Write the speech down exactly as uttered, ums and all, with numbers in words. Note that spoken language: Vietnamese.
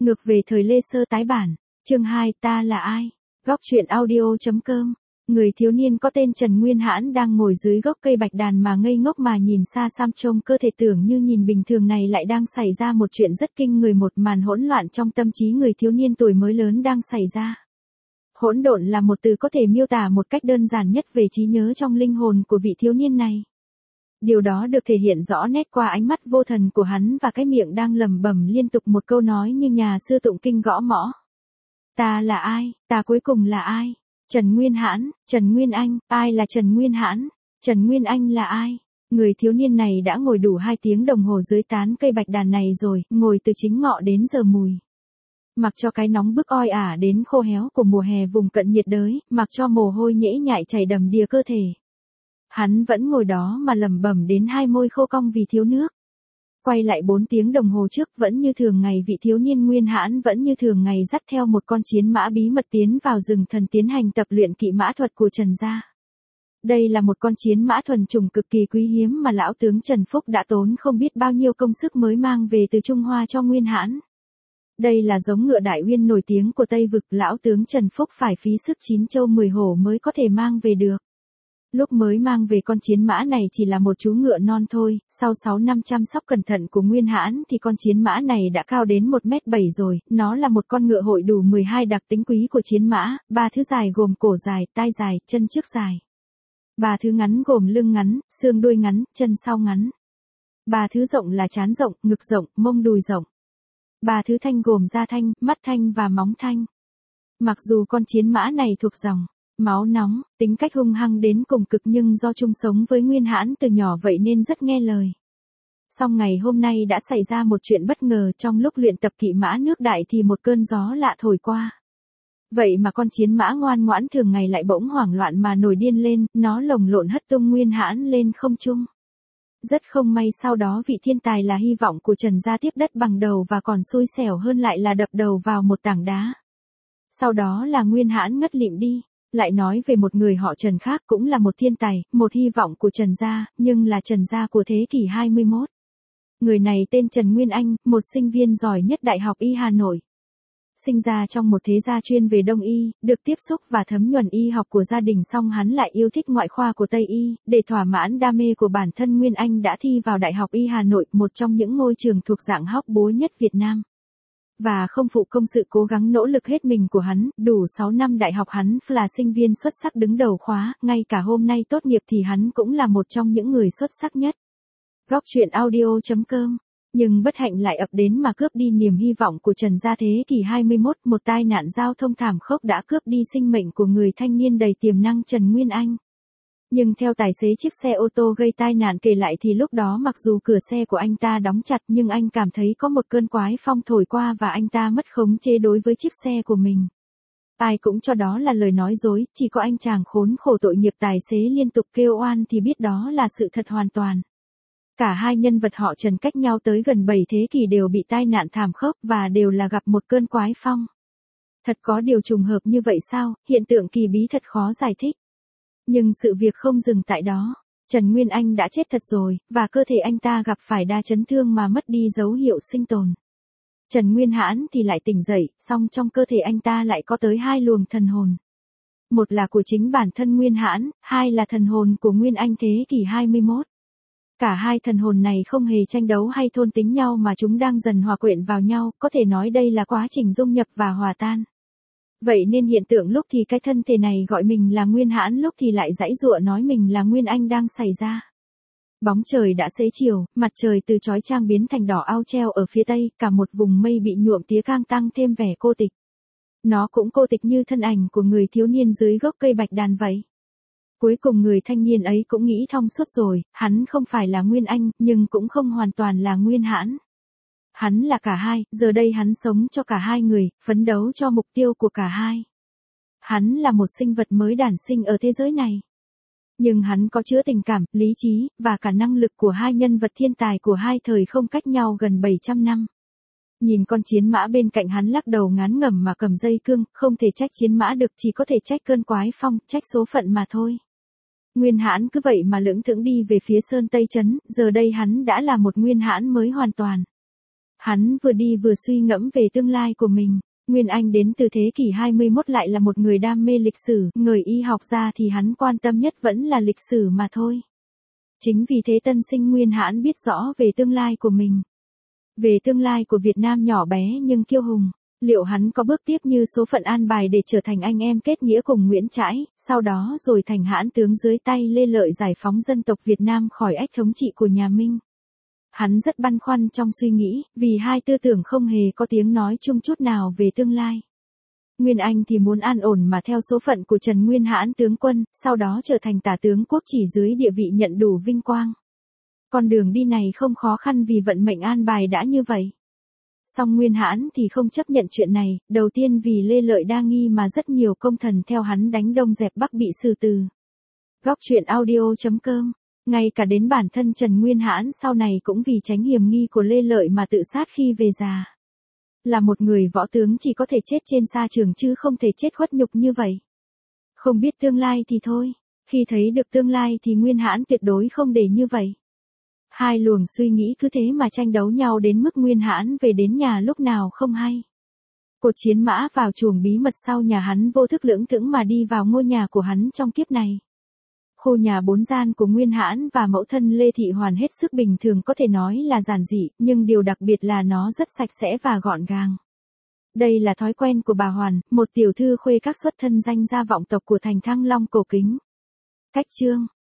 Ngược về thời Lê Sơ tái bản. Chương hai, ta là ai? Góc truyện audio.com. Người thiếu niên có tên Trần Nguyên Hãn đang ngồi dưới gốc cây bạch đàn mà ngây ngốc mà nhìn xa xăm, trông cơ thể tưởng như nhìn bình thường này lại đang xảy ra một chuyện rất kinh người, một màn hỗn loạn trong tâm trí người thiếu niên tuổi mới lớn đang xảy ra. Hỗn độn là một từ có thể miêu tả một cách đơn giản nhất về trí nhớ trong linh hồn của vị thiếu niên này. Điều đó được thể hiện rõ nét qua ánh mắt vô thần của hắn và cái miệng đang lẩm bẩm liên tục một câu nói như nhà sư tụng kinh gõ mõ. Ta là ai, ta cuối cùng là ai? Trần Nguyên Hãn, Trần Nguyên Anh, ai là Trần Nguyên Hãn? Trần Nguyên Anh là ai? Người thiếu niên này đã ngồi đủ hai tiếng đồng hồ dưới tán cây bạch đàn này rồi, ngồi từ chính ngọ đến giờ mùi. Mặc cho cái nóng bức oi ả đến khô héo của mùa hè vùng cận nhiệt đới, mặc cho mồ hôi nhễ nhại chảy đầm đìa cơ thể. Hắn vẫn ngồi đó mà lẩm bẩm đến hai môi khô cong vì thiếu nước. Quay lại bốn tiếng đồng hồ trước, vẫn như thường ngày vị thiếu niên Nguyên Hãn vẫn như thường ngày dắt theo một con chiến mã bí mật tiến vào rừng thần tiến hành tập luyện kỵ mã thuật của Trần gia. Đây là một con chiến mã thuần chủng cực kỳ quý hiếm mà lão tướng Trần Phúc đã tốn không biết bao nhiêu công sức mới mang về từ Trung Hoa cho Nguyên Hãn. Đây là giống ngựa Đại Uyên nổi tiếng của Tây Vực, lão tướng Trần Phúc phải phí sức chín châu mười hổ mới có thể mang về được. Lúc mới mang về con chiến mã này chỉ là một chú ngựa non thôi, sau sáu năm chăm sóc cẩn thận của Nguyên Hãn thì con chiến mã này đã cao đến một mét bảy rồi, nó là một con ngựa hội đủ mười hai đặc tính quý của chiến mã, ba thứ dài gồm cổ dài, tai dài, chân trước dài. Ba thứ ngắn gồm lưng ngắn, xương đuôi ngắn, chân sau ngắn. Ba thứ rộng là trán rộng, ngực rộng, mông đùi rộng. Ba thứ thanh gồm da thanh, mắt thanh và móng thanh. Mặc dù con chiến mã này thuộc dòng máu nóng, tính cách hung hăng đến cùng cực nhưng do chung sống với Nguyên Hãn từ nhỏ vậy nên rất nghe lời. Song ngày hôm nay đã xảy ra một chuyện bất ngờ, trong lúc luyện tập kỵ mã nước đại thì một cơn gió lạ thổi qua. Vậy mà con chiến mã ngoan ngoãn thường ngày lại bỗng hoảng loạn mà nổi điên lên, nó lồng lộn hất tung Nguyên Hãn lên không trung. Rất không may sau đó vị thiên tài là hy vọng của Trần gia tiếp đất bằng đầu và còn xui xẻo hơn lại là đập đầu vào một tảng đá. Sau đó là Nguyên Hãn ngất lịm đi. Lại nói về một người họ Trần khác cũng là một thiên tài, một hy vọng của Trần gia, nhưng là Trần gia của thế kỷ hai mươi mốt. Người này tên Trần Nguyên Anh, một sinh viên giỏi nhất Đại học Y Hà Nội. Sinh ra trong một thế gia chuyên về Đông Y, được tiếp xúc và thấm nhuần y học của gia đình, song hắn lại yêu thích ngoại khoa của Tây Y, để thỏa mãn đam mê của bản thân Nguyên Anh đã thi vào Đại học Y Hà Nội, một trong những ngôi trường thuộc dạng hóc búa nhất Việt Nam. Và không phụ công sự cố gắng nỗ lực hết mình của hắn, đủ sáu năm đại học hắn là sinh viên xuất sắc đứng đầu khóa, ngay cả hôm nay tốt nghiệp thì hắn cũng là một trong những người xuất sắc nhất. Góc truyện audio.com. Nhưng bất hạnh lại ập đến mà cướp đi niềm hy vọng của Trần gia thế kỷ hai mươi mốt, một tai nạn giao thông thảm khốc đã cướp đi sinh mệnh của người thanh niên đầy tiềm năng Trần Nguyên Anh. Nhưng theo tài xế chiếc xe ô tô gây tai nạn kể lại thì lúc đó mặc dù cửa xe của anh ta đóng chặt nhưng anh cảm thấy có một cơn quái phong thổi qua và anh ta mất khống chế đối với chiếc xe của mình. Ai cũng cho đó là lời nói dối, chỉ có anh chàng khốn khổ tội nghiệp tài xế liên tục kêu oan thì biết đó là sự thật hoàn toàn. Cả hai nhân vật họ Trần cách nhau tới gần bảy thế kỷ đều bị tai nạn thảm khốc và đều là gặp một cơn quái phong. Thật có điều trùng hợp như vậy sao, hiện tượng kỳ bí thật khó giải thích. Nhưng sự việc không dừng tại đó. Trần Nguyên Anh đã chết thật rồi, và cơ thể anh ta gặp phải đa chấn thương mà mất đi dấu hiệu sinh tồn. Trần Nguyên Hãn thì lại tỉnh dậy, song trong cơ thể anh ta lại có tới hai luồng thần hồn. Một là của chính bản thân Nguyên Hãn, hai là thần hồn của Nguyên Anh thế kỷ hai mươi mốt. Cả hai thần hồn này không hề tranh đấu hay thôn tính nhau mà chúng đang dần hòa quyện vào nhau, có thể nói đây là quá trình dung nhập và hòa tan. Vậy nên hiện tượng lúc thì cái thân thể này gọi mình là Nguyên Hãn, lúc thì lại giãy giụa nói mình là Nguyên Anh đang xảy ra. Bóng trời đã xế chiều, mặt trời từ chói chang biến thành đỏ ao treo ở phía tây, cả một vùng mây bị nhuộm tía càng tăng thêm vẻ cô tịch. Nó cũng cô tịch như thân ảnh của người thiếu niên dưới gốc cây bạch đàn vậy. Cuối cùng người thanh niên ấy cũng nghĩ thông suốt rồi, hắn không phải là Nguyên Anh, nhưng cũng không hoàn toàn là Nguyên Hãn. Hắn là cả hai, giờ đây hắn sống cho cả hai người, phấn đấu cho mục tiêu của cả hai. Hắn là một sinh vật mới đản sinh ở thế giới này. Nhưng hắn có chứa tình cảm, lý trí, và cả năng lực của hai nhân vật thiên tài của hai thời không cách nhau gần bảy trăm năm. Nhìn con chiến mã bên cạnh hắn lắc đầu ngán ngẩm mà cầm dây cương, không thể trách chiến mã được, chỉ có thể trách cơn quái phong, trách số phận mà thôi. Nguyên Hãn cứ vậy mà lững thững đi về phía Sơn Tây Trấn, giờ đây hắn đã là một Nguyên Hãn mới hoàn toàn. Hắn vừa đi vừa suy ngẫm về tương lai của mình. Nguyên Anh đến từ thế kỷ hai mươi mốt lại là một người đam mê lịch sử, người y học ra thì hắn quan tâm nhất vẫn là lịch sử mà thôi. Chính vì thế tân sinh Nguyên Hãn biết rõ về tương lai của mình. Về tương lai của Việt Nam nhỏ bé nhưng kiêu hùng. Liệu hắn có bước tiếp như số phận an bài để trở thành anh em kết nghĩa cùng Nguyễn Trãi, sau đó rồi thành hãn tướng dưới tay Lê Lợi giải phóng dân tộc Việt Nam khỏi ách thống trị của nhà Minh? Hắn rất băn khoăn trong suy nghĩ, vì hai tư tưởng không hề có tiếng nói chung chút nào về tương lai. Nguyên Anh thì muốn an ổn mà theo số phận của Trần Nguyên Hãn tướng quân, sau đó trở thành tả tướng quốc chỉ dưới địa vị nhận đủ vinh quang. Con đường đi này không khó khăn vì vận mệnh an bài đã như vậy. Song Nguyên Hãn thì không chấp nhận chuyện này, đầu tiên vì Lê Lợi đa nghi mà rất nhiều công thần theo hắn đánh Đông dẹp Bắc bị xử từ. Góc truyện audio chấm com. Ngay cả đến bản thân Trần Nguyên Hãn sau này cũng vì tránh hiểm nghi của Lê Lợi mà tự sát khi về già. Là một người võ tướng chỉ có thể chết trên sa trường chứ không thể chết khuất nhục như vậy. Không biết tương lai thì thôi, khi thấy được tương lai thì Nguyên Hãn tuyệt đối không để như vậy. Hai luồng suy nghĩ cứ thế mà tranh đấu nhau đến mức Nguyên Hãn về đến nhà lúc nào không hay. Cột chiến mã vào chuồng bí mật sau nhà hắn vô thức lưỡng thững mà đi vào ngôi nhà của hắn trong kiếp này. Khu nhà bốn gian của Nguyên Hãn và mẫu thân Lê Thị Hoàn hết sức bình thường, có thể nói là giản dị, nhưng điều đặc biệt là nó rất sạch sẽ và gọn gàng. Đây là thói quen của bà Hoàn, một tiểu thư khuê các xuất thân danh gia vọng tộc của thành Thăng Long cổ kính. Cách chương